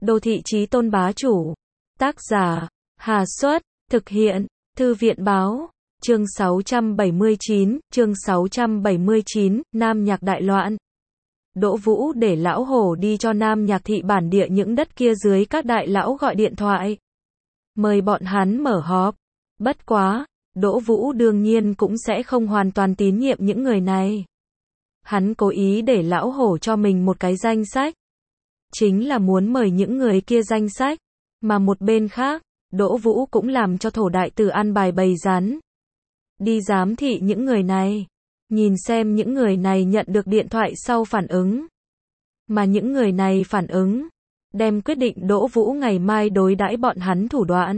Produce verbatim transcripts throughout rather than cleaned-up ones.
Đô thị chí tôn bá chủ. Tác giả, Hà Xuất, thực hiện, Thư viện báo. Chương sáu trăm bảy mươi chín, chương sáu trăm bảy mươi chín, Nam Nhạc đại loạn. Đỗ Vũ để lão hổ đi cho Nam Nhạc thị bản địa những đất kia dưới các đại lão gọi điện thoại. Mời bọn hắn mở họp. Bất quá, Đỗ Vũ đương nhiên cũng sẽ không hoàn toàn tín nhiệm những người này. Hắn cố ý để lão hổ cho mình một cái danh sách. Chính là muốn mời những người kia danh sách. Mà một bên khác, Đỗ Vũ cũng làm cho thổ đại tử an bài bày rán. Đi giám thị những người này. Nhìn xem những người này nhận được điện thoại sau phản ứng. Mà những người này phản ứng. Đem quyết định Đỗ Vũ ngày mai đối đãi bọn hắn thủ đoạn.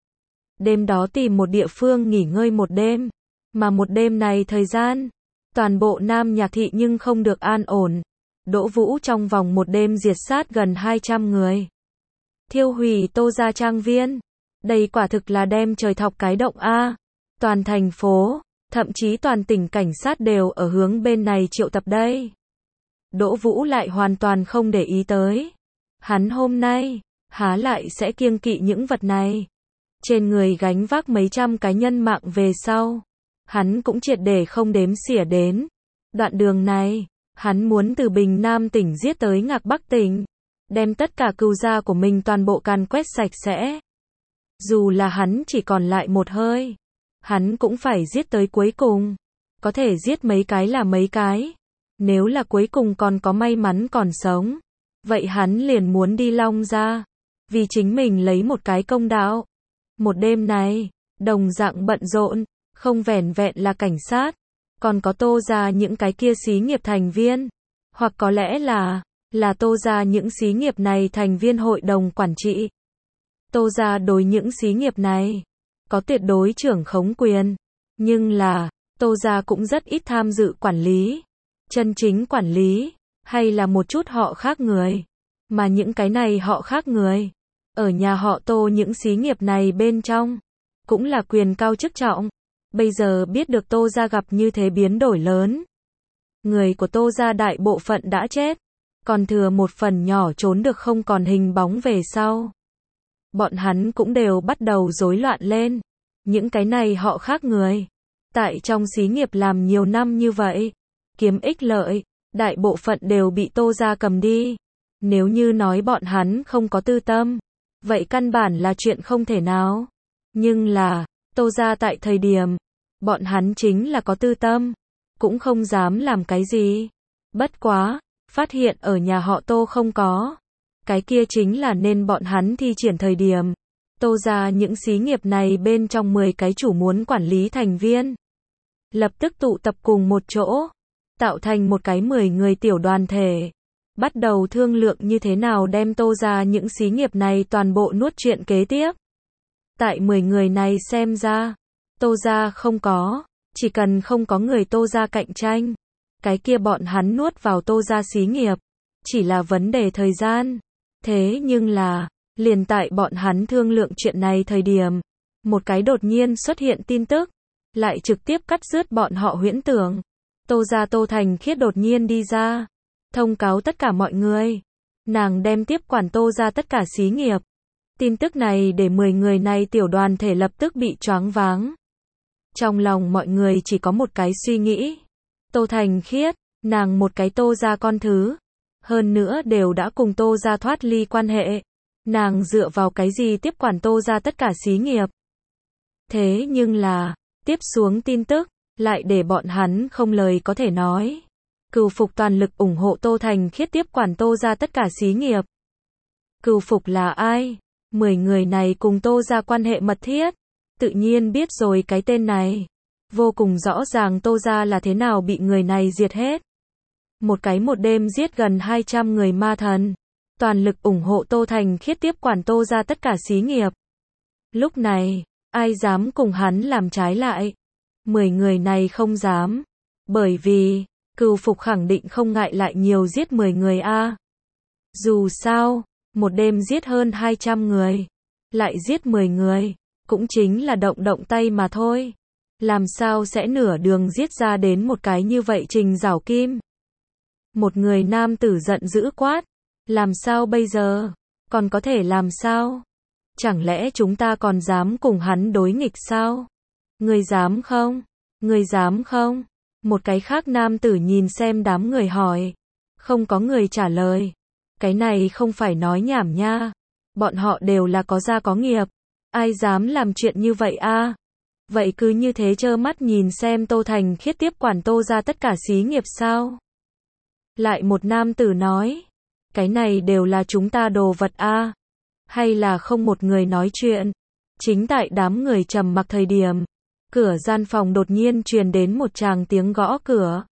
Đêm đó tìm một địa phương nghỉ ngơi một đêm. Mà một đêm này thời gian. Toàn bộ Nam Nhạc thị nhưng không được an ổn. Đỗ Vũ trong vòng một đêm diệt sát gần hai trăm người. Thiêu hủy Tô gia trang viên. Đây quả thực là đem trời thọc cái động a. Toàn thành phố, thậm chí toàn tỉnh cảnh sát đều ở hướng bên này triệu tập đây. Đỗ Vũ lại hoàn toàn không để ý tới. Hắn hôm nay, há lại sẽ kiêng kỵ những vật này. Trên người gánh vác mấy trăm cái nhân mạng về sau. Hắn cũng triệt để không đếm xỉa đến. Đoạn đường này, hắn muốn từ Bình Nam tỉnh giết tới Ngạc Bắc tỉnh. Đem tất cả cừu gia của mình toàn bộ càn quét sạch sẽ. Dù là hắn chỉ còn lại một hơi. Hắn cũng phải giết tới cuối cùng. Có thể giết mấy cái là mấy cái. Nếu là cuối cùng còn có may mắn còn sống. Vậy hắn liền muốn đi Long gia. Vì chính mình lấy một cái công đạo. Một đêm này, đồng dạng bận rộn. Không vẻn vẹn là cảnh sát. Còn có Tô gia những cái kia xí nghiệp thành viên. Hoặc có lẽ là, là Tô gia những xí nghiệp này thành viên hội đồng quản trị. Tô gia đối những xí nghiệp này. Có tuyệt đối trưởng khống quyền. Nhưng là, Tô gia cũng rất ít tham dự quản lý. Chân chính quản lý, hay là một chút họ khác người. Mà những cái này họ khác người. Ở nhà họ Tô những xí nghiệp này bên trong. Cũng là quyền cao chức trọng. Bây giờ biết được Tô gia gặp như thế biến đổi lớn. Người của Tô gia đại bộ phận đã chết. Còn thừa một phần nhỏ trốn được không còn hình bóng về sau. Bọn hắn cũng đều bắt đầu rối loạn lên. Những cái này họ khác người. Tại trong xí nghiệp làm nhiều năm như vậy. Kiếm ích lợi. Đại bộ phận đều bị Tô gia cầm đi. Nếu như nói bọn hắn không có tư tâm. Vậy căn bản là chuyện không thể nào. Nhưng là, Tô gia tại thời điểm. Bọn hắn chính là có tư tâm. Cũng không dám làm cái gì. Bất quá, phát hiện ở nhà họ Tô không có. Cái kia chính là nên bọn hắn thi triển thời điểm. Tô gia những xí nghiệp này bên trong mười cái chủ muốn quản lý thành viên. Lập tức tụ tập cùng một chỗ. Tạo thành một cái mười người tiểu đoàn thể. Bắt đầu thương lượng như thế nào đem Tô gia những xí nghiệp này toàn bộ nuốt chuyện kế tiếp. Tại mười người này xem ra. Tô gia không có. Chỉ cần không có người Tô gia cạnh tranh. Cái kia bọn hắn nuốt vào Tô gia xí nghiệp. Chỉ là vấn đề thời gian. Thế nhưng là, liền tại bọn hắn thương lượng chuyện này thời điểm, một cái đột nhiên xuất hiện tin tức, lại trực tiếp cắt rớt bọn họ huyễn tưởng. Tô gia Tô Thành Khiết đột nhiên đi ra, thông cáo tất cả mọi người. Nàng đem tiếp quản Tô gia tất cả xí nghiệp. Tin tức này để mười người này tiểu đoàn thể lập tức bị choáng váng. Trong lòng mọi người chỉ có một cái suy nghĩ. Tô Thành Khiết, nàng một cái Tô gia con thứ. Hơn nữa đều đã cùng Tô gia thoát ly quan hệ. Nàng dựa vào cái gì tiếp quản Tô gia tất cả xí nghiệp. Thế nhưng là, tiếp xuống tin tức, lại để bọn hắn không lời có thể nói. Cừu Phục toàn lực ủng hộ Tô Thành Khiết tiếp quản Tô gia tất cả xí nghiệp. Cừu Phục là ai? Mười người này cùng Tô gia quan hệ mật thiết. Tự nhiên biết rồi cái tên này. Vô cùng rõ ràng Tô gia là thế nào bị người này diệt hết. Một cái một đêm giết gần hai trăm người ma thần. Toàn lực ủng hộ Tô Thành Khiết tiếp quản Tô gia tất cả xí nghiệp. Lúc này, ai dám cùng hắn làm trái lại? Mười người này không dám. Bởi vì, Cừu Phục khẳng định không ngại lại nhiều giết mười người a. Dù sao, một đêm giết hơn hai trăm người. Lại giết mười người. Cũng chính là động động tay mà thôi. Làm sao sẽ nửa đường giết ra đến một cái như vậy Trình Giảo Kim? Một người nam tử giận dữ quát. Làm sao bây giờ? còn có thể làm sao? Chẳng lẽ chúng ta còn dám cùng hắn đối nghịch sao? Ngươi dám không? Ngươi dám không? Một cái khác nam tử nhìn xem đám người hỏi. Không có người trả lời. Cái này không phải nói nhảm nha. Bọn họ đều là có gia có nghiệp. Ai dám làm chuyện như vậy a? Vậy cứ như thế trơ mắt nhìn xem Tô Thành Khiết tiếp quản Tô ra tất cả xí nghiệp sao? Lại một nam tử nói. Cái này đều là chúng ta đồ vật a. Hay là không một người nói chuyện? Chính tại đám người trầm mặc thời điểm, cửa gian phòng đột nhiên truyền đến một tràng tiếng gõ cửa.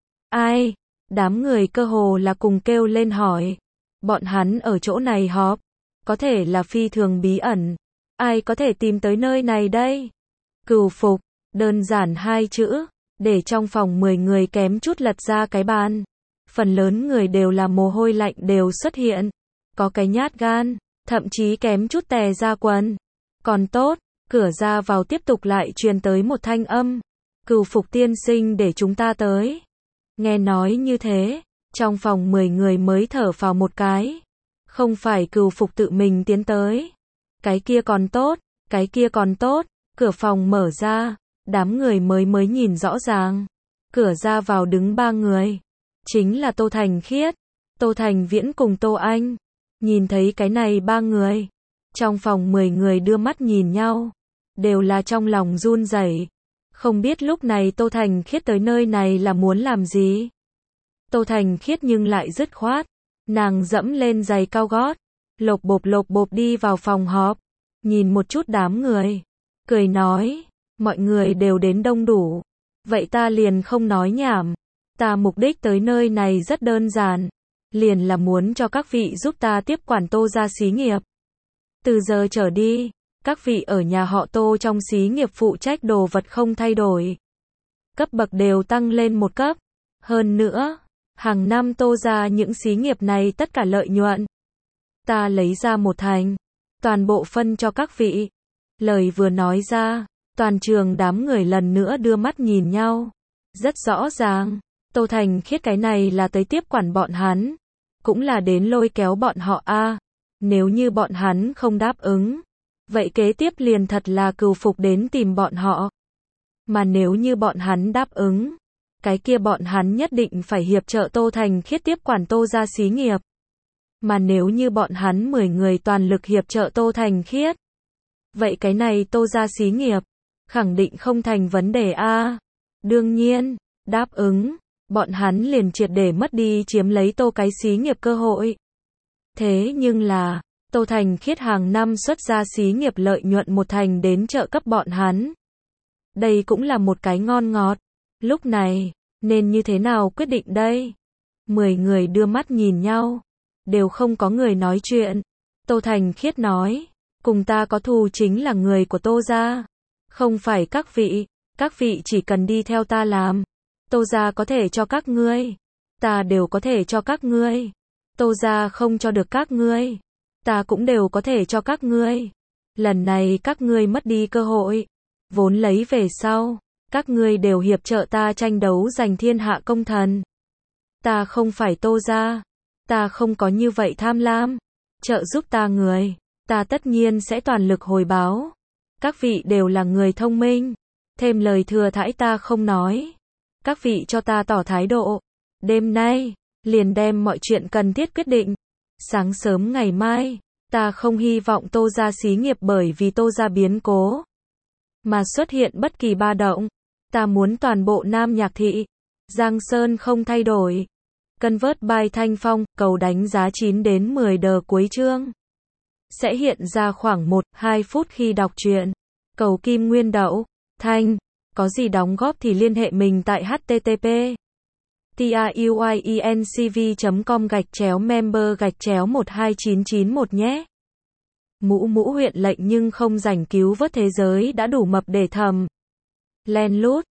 Ai? Đám người cơ hồ là cùng kêu lên hỏi. Bọn hắn ở chỗ này họp. Có thể là phi thường bí ẩn. Ai có thể tìm tới nơi này đây? Cửu Phục, đơn giản hai chữ, để trong phòng mười người kém chút lật ra cái bàn. Phần lớn người đều là mồ hôi lạnh đều xuất hiện. Có cái nhát gan, thậm chí kém chút tè ra quần. Còn tốt, cửa ra vào tiếp tục lại truyền tới một thanh âm. Cửu Phục tiên sinh để chúng ta tới. Nghe nói như thế, trong phòng mười người mới thở phào một cái. Không phải Cửu Phục tự mình tiến tới. Cái kia còn tốt, cái kia còn tốt. Cửa phòng mở ra, đám người mới mới nhìn rõ ràng. Cửa ra vào đứng ba người. Chính là Tô Thành Khiết, Tô Thành Viễn cùng Tô Anh. Nhìn thấy cái này ba người. Trong phòng mười người đưa mắt nhìn nhau. Đều là trong lòng run rẩy. Không biết lúc này Tô Thành Khiết tới nơi này là muốn làm gì. Tô Thành Khiết nhưng lại dứt khoát. Nàng dẫm lên giày cao gót. Lộp bộp lộp bộp đi vào phòng họp. Nhìn một chút đám người. Cười nói. Mọi người đều đến đông đủ. Vậy ta liền không nói nhảm. Ta mục đích tới nơi này rất đơn giản. Liền là muốn cho các vị giúp ta tiếp quản Tô gia xí nghiệp. Từ giờ trở đi, các vị ở nhà họ Tô trong xí nghiệp phụ trách đồ vật không thay đổi. Cấp bậc đều tăng lên một cấp. Hơn nữa, hàng năm Tô gia những xí nghiệp này tất cả lợi nhuận. Ta lấy ra một thành. Toàn bộ phân cho các vị. Lời vừa nói ra, toàn trường đám người lần nữa đưa mắt nhìn nhau. Rất rõ ràng, Tô Thành Khiết cái này là tới tiếp quản bọn hắn. Cũng là đến lôi kéo bọn họ a. Nếu như bọn hắn không đáp ứng, vậy kế tiếp liền thật là Cửu Phục đến tìm bọn họ. Mà nếu như bọn hắn đáp ứng, cái kia bọn hắn nhất định phải hiệp trợ Tô Thành Khiết tiếp quản Tô gia xí nghiệp. Mà nếu như bọn hắn mười người toàn lực hiệp trợ Tô Thành Khiết, vậy cái này Tô gia xí nghiệp, khẳng định không thành vấn đề a. Đương nhiên, đáp ứng, bọn hắn liền triệt để mất đi chiếm lấy Tô cái xí nghiệp cơ hội. Thế nhưng là, Tô Thành Khiết hàng năm xuất ra xí nghiệp lợi nhuận một thành đến trợ cấp bọn hắn. Đây cũng là một cái ngon ngọt. Lúc này, nên như thế nào quyết định đây? Mười người đưa mắt nhìn nhau. Đều không có người nói chuyện. Tô Thành Khiết nói, cùng ta có thù chính là người của Tô gia. Không phải các vị, các vị chỉ cần đi theo ta làm. Tô gia có thể cho các ngươi. Ta đều có thể cho các ngươi. Tô gia không cho được các ngươi. Ta cũng đều có thể cho các ngươi. Lần này các ngươi mất đi cơ hội. Vốn lấy về sau. Các ngươi đều hiệp trợ ta tranh đấu giành thiên hạ công thần. Ta không phải Tô gia. Ta không có như vậy tham lam. Trợ giúp ta người. Ta tất nhiên sẽ toàn lực hồi báo. Các vị đều là người thông minh. Thêm lời thừa thãi ta không nói. Các vị cho ta tỏ thái độ. Đêm nay, liền đem mọi chuyện cần thiết quyết định. Sáng sớm ngày mai, ta không hy vọng Tô gia xí nghiệp bởi vì Tô gia biến cố mà xuất hiện bất kỳ ba động. Ta muốn toàn bộ Nam Nhạc Thị, Giang Sơn không thay đổi. Convert by Thanh Phong, cầu đánh giá chín đến mười đờ cuối chương. Sẽ hiện ra khoảng một đến hai phút khi đọc truyện. Cầu Kim Nguyên Đậu, Thanh, có gì đóng góp thì liên hệ mình tại http truyencv chấm com gạch chéo member gạch chéo một hai chín chín một nhé. Mũ mũ huyện lệnh nhưng không rảnh cứu vớt thế giới đã đủ mập để thầm. Len lút,